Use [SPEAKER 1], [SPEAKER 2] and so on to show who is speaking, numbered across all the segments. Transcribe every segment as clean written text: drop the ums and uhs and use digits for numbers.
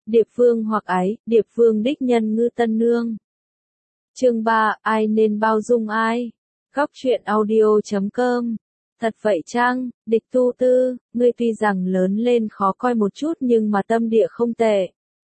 [SPEAKER 1] Điệp Vương hoặc ái, Điệp Vương đích nhân Ngư Tân Nương. Chương 3, ai nên bao dung ai? Góc truyện audio.com. Thật vậy chăng, Địch Tu Tư, ngươi tuy rằng lớn lên khó coi một chút nhưng mà tâm địa không tệ.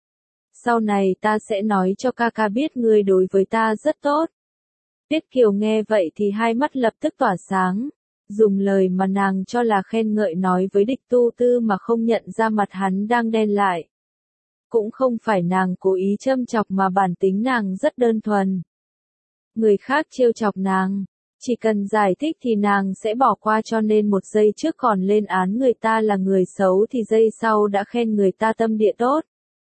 [SPEAKER 1] Sau này ta sẽ nói cho ca ca biết ngươi đối với ta rất tốt. Tiết Kiều nghe vậy thì hai mắt lập tức tỏa sáng, dùng lời mà nàng cho là khen ngợi nói với Địch Tu Tư mà không nhận ra mặt hắn đang đen lại. Cũng không phải nàng cố ý châm chọc mà bản tính nàng rất đơn thuần. Người khác trêu chọc nàng, chỉ cần giải thích thì nàng sẽ bỏ qua, cho nên một giây trước còn lên án người ta là người xấu thì giây sau đã khen người ta tâm địa tốt.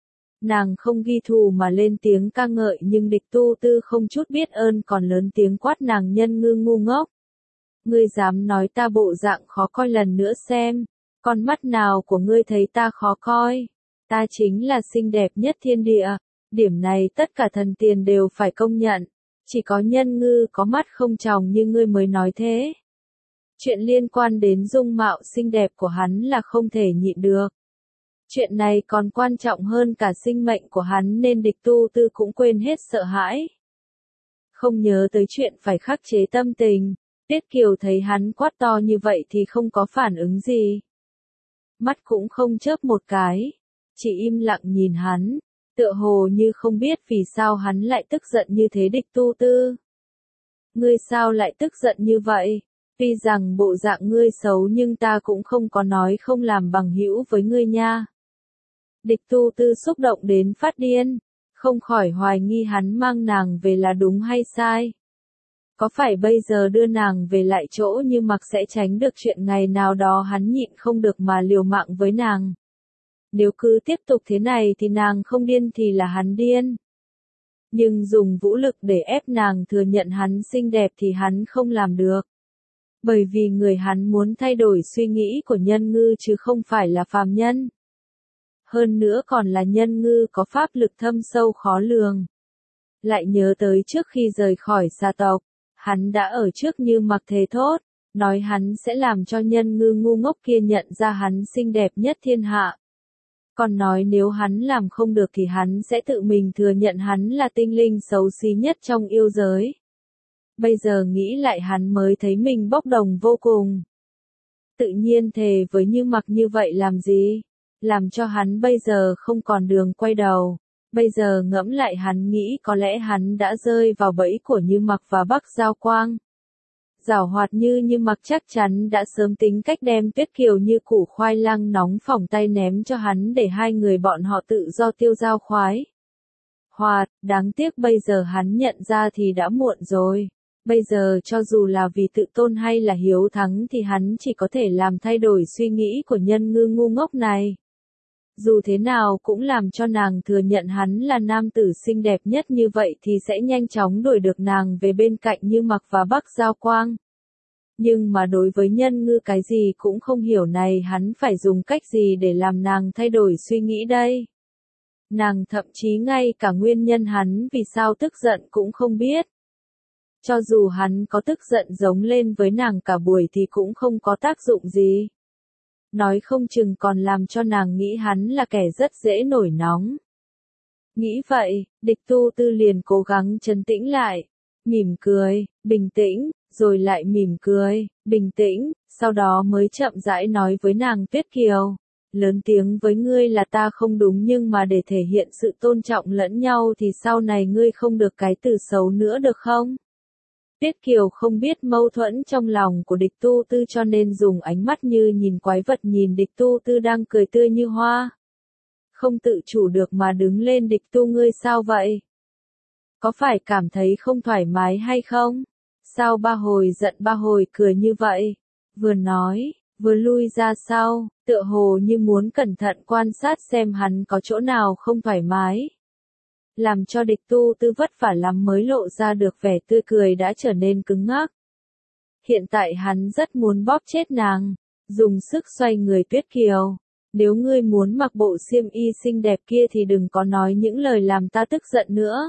[SPEAKER 1] Nàng không ghi thù mà lên tiếng ca ngợi, nhưng Địch Tu Tư không chút biết ơn còn lớn tiếng quát nàng nhân ngư ngu ngốc. Ngươi dám nói ta bộ dạng khó coi lần nữa xem, con mắt nào của ngươi thấy ta khó coi? Ta chính là xinh đẹp nhất thiên địa, điểm này tất cả thần tiền đều phải công nhận, chỉ có nhân ngư có mắt không tròng như ngươi mới nói thế. Chuyện liên quan đến dung mạo xinh đẹp của hắn là không thể nhịn được. Chuyện này còn quan trọng hơn cả sinh mệnh của hắn nên Địch Tu Tư cũng quên hết sợ hãi. Không nhớ tới chuyện phải khắc chế tâm tình, Tiết Kiều thấy hắn quát to như vậy thì không có phản ứng gì. Mắt cũng không chớp một cái, chỉ im lặng nhìn hắn, tựa hồ như không biết vì sao hắn lại tức giận như thế. Địch Tu Tư, ngươi sao lại tức giận như vậy? Tuy rằng bộ dạng ngươi xấu nhưng ta cũng không có nói không làm bằng hữu với ngươi nha. Địch Tu Tư xúc động đến phát điên, không khỏi hoài nghi hắn mang nàng về là đúng hay sai. Có phải bây giờ đưa nàng về lại chỗ Như Mặc sẽ tránh được chuyện ngày nào đó hắn nhịn không được mà liều mạng với nàng? Nếu cứ tiếp tục thế này thì nàng không điên thì là hắn điên. Nhưng dùng vũ lực để ép nàng thừa nhận hắn xinh đẹp thì hắn không làm được. Bởi vì người hắn muốn thay đổi suy nghĩ của nhân ngư chứ không phải là phàm nhân. Hơn nữa còn là nhân ngư có pháp lực thâm sâu khó lường. Lại nhớ tới trước khi rời khỏi gia tộc, hắn đã ở trước Như Mặc thề thốt, nói hắn sẽ làm cho nhân ngư ngu ngốc kia nhận ra hắn xinh đẹp nhất thiên hạ. Còn nói nếu hắn làm không được thì hắn sẽ tự mình thừa nhận hắn là tinh linh xấu xí nhất trong yêu giới. Bây giờ nghĩ lại hắn mới thấy mình bốc đồng vô cùng. Tự nhiên thề với Như Mặc như vậy làm gì? Làm cho hắn bây giờ không còn đường quay đầu. Bây giờ ngẫm lại hắn nghĩ có lẽ hắn đã rơi vào bẫy của Như Mặc và Bắc Giao Quang. Giảo hoạt Như Mặc chắc chắn đã sớm tính cách đem Tuyết Kiều như củ khoai lang nóng phỏng tay ném cho hắn để hai người bọn họ tự do tiêu dao khoái hoạt, đáng tiếc bây giờ hắn nhận ra thì đã muộn rồi. Bây giờ cho dù là vì tự tôn hay là hiếu thắng thì hắn chỉ có thể làm thay đổi suy nghĩ của nhân ngư ngu ngốc này. Dù thế nào cũng làm cho nàng thừa nhận hắn là nam tử xinh đẹp nhất như vậy thì sẽ nhanh chóng đuổi được nàng về bên cạnh Như Mặc và Bắc Giao Quang. Nhưng mà đối với nhân ngư cái gì cũng không hiểu này hắn phải dùng cách gì để làm nàng thay đổi suy nghĩ đây? Nàng thậm chí ngay cả nguyên nhân hắn vì sao tức giận cũng không biết. Cho dù hắn có tức giận giống lên với nàng cả buổi thì cũng không có tác dụng gì. Nói không chừng còn làm cho nàng nghĩ hắn là kẻ rất dễ nổi nóng. Nghĩ vậy, Địch Tu Tư liền cố gắng trấn tĩnh lại, mỉm cười, bình tĩnh, rồi lại mỉm cười, bình tĩnh, sau đó mới chậm rãi nói với nàng Tuyết Kiều. Lớn tiếng với ngươi là ta không đúng nhưng mà để thể hiện sự tôn trọng lẫn nhau thì sau này ngươi không được cái từ xấu nữa được không? Tiết Kiều không biết mâu thuẫn trong lòng của Địch Tu Tư cho nên dùng ánh mắt như nhìn quái vật nhìn Địch Tu Tư đang cười tươi như hoa. Không tự chủ được mà đứng lên. Địch Tu, ngươi sao vậy? Có phải cảm thấy không thoải mái hay không? Sao ba hồi giận ba hồi cười như vậy? Vừa nói, vừa lui ra sau, tựa hồ như muốn cẩn thận quan sát xem hắn có chỗ nào không thoải mái. Làm cho Địch Tu Tư vất vả lắm mới lộ ra được vẻ tươi cười đã trở nên cứng ngắc. Hiện tại hắn rất muốn bóp chết nàng, dùng sức xoay người. Tuyết Kiều, nếu ngươi muốn mặc bộ xiêm y xinh đẹp kia thì đừng có nói những lời làm ta tức giận nữa.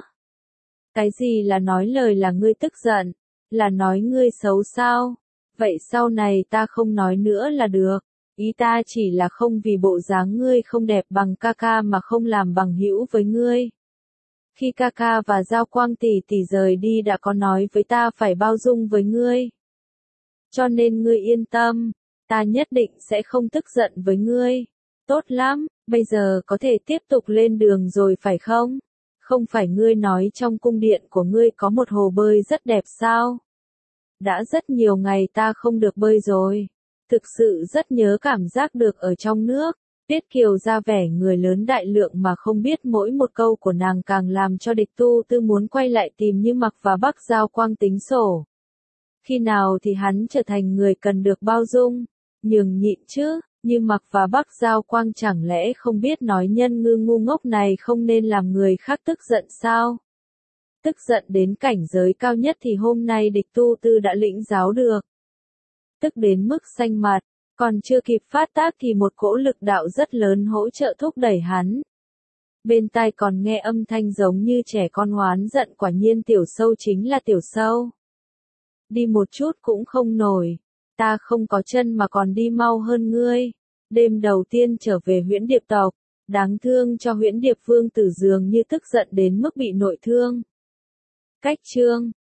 [SPEAKER 1] Cái gì là nói lời là ngươi tức giận? Là nói ngươi xấu sao? Vậy sau này ta không nói nữa là được. Ý ta chỉ là không vì bộ dáng ngươi không đẹp bằng ca ca mà không làm bằng hữu với ngươi. Khi ca ca và Giao Quang tỷ tỷ rời đi đã có nói với ta phải bao dung với ngươi. Cho nên ngươi yên tâm, ta nhất định sẽ không tức giận với ngươi. Tốt lắm, bây giờ có thể tiếp tục lên đường rồi phải không? Không phải ngươi nói trong cung điện của ngươi có một hồ bơi rất đẹp sao? Đã rất nhiều ngày ta không được bơi rồi. Thực sự rất nhớ cảm giác được ở trong nước. Tiết Kiều ra vẻ người lớn đại lượng mà không biết mỗi một câu của nàng càng làm cho Địch Tu Tư muốn quay lại tìm Như Mặc và Bắc Giao Quang tính sổ. Khi nào thì hắn trở thành người cần được bao dung, nhường nhịn chứ, Như Mặc và Bắc Giao Quang chẳng lẽ không biết nói nhân ngư ngu ngốc này không nên làm người khác tức giận sao? Tức giận đến cảnh giới cao nhất thì hôm nay Địch Tu Tư đã lĩnh giáo được. Tức đến mức xanh mặt, còn chưa kịp phát tác thì một cỗ lực đạo rất lớn hỗ trợ thúc đẩy hắn. Bên tai còn nghe âm thanh giống như trẻ con oán giận, quả nhiên tiểu sâu chính là tiểu sâu. Đi một chút cũng không nổi, ta không có chân mà còn đi mau hơn ngươi. Đêm đầu tiên trở về Huyễn Điệp tộc, đáng thương cho Huyễn Điệp vương tử dường như tức giận đến mức bị nội thương. Cách chương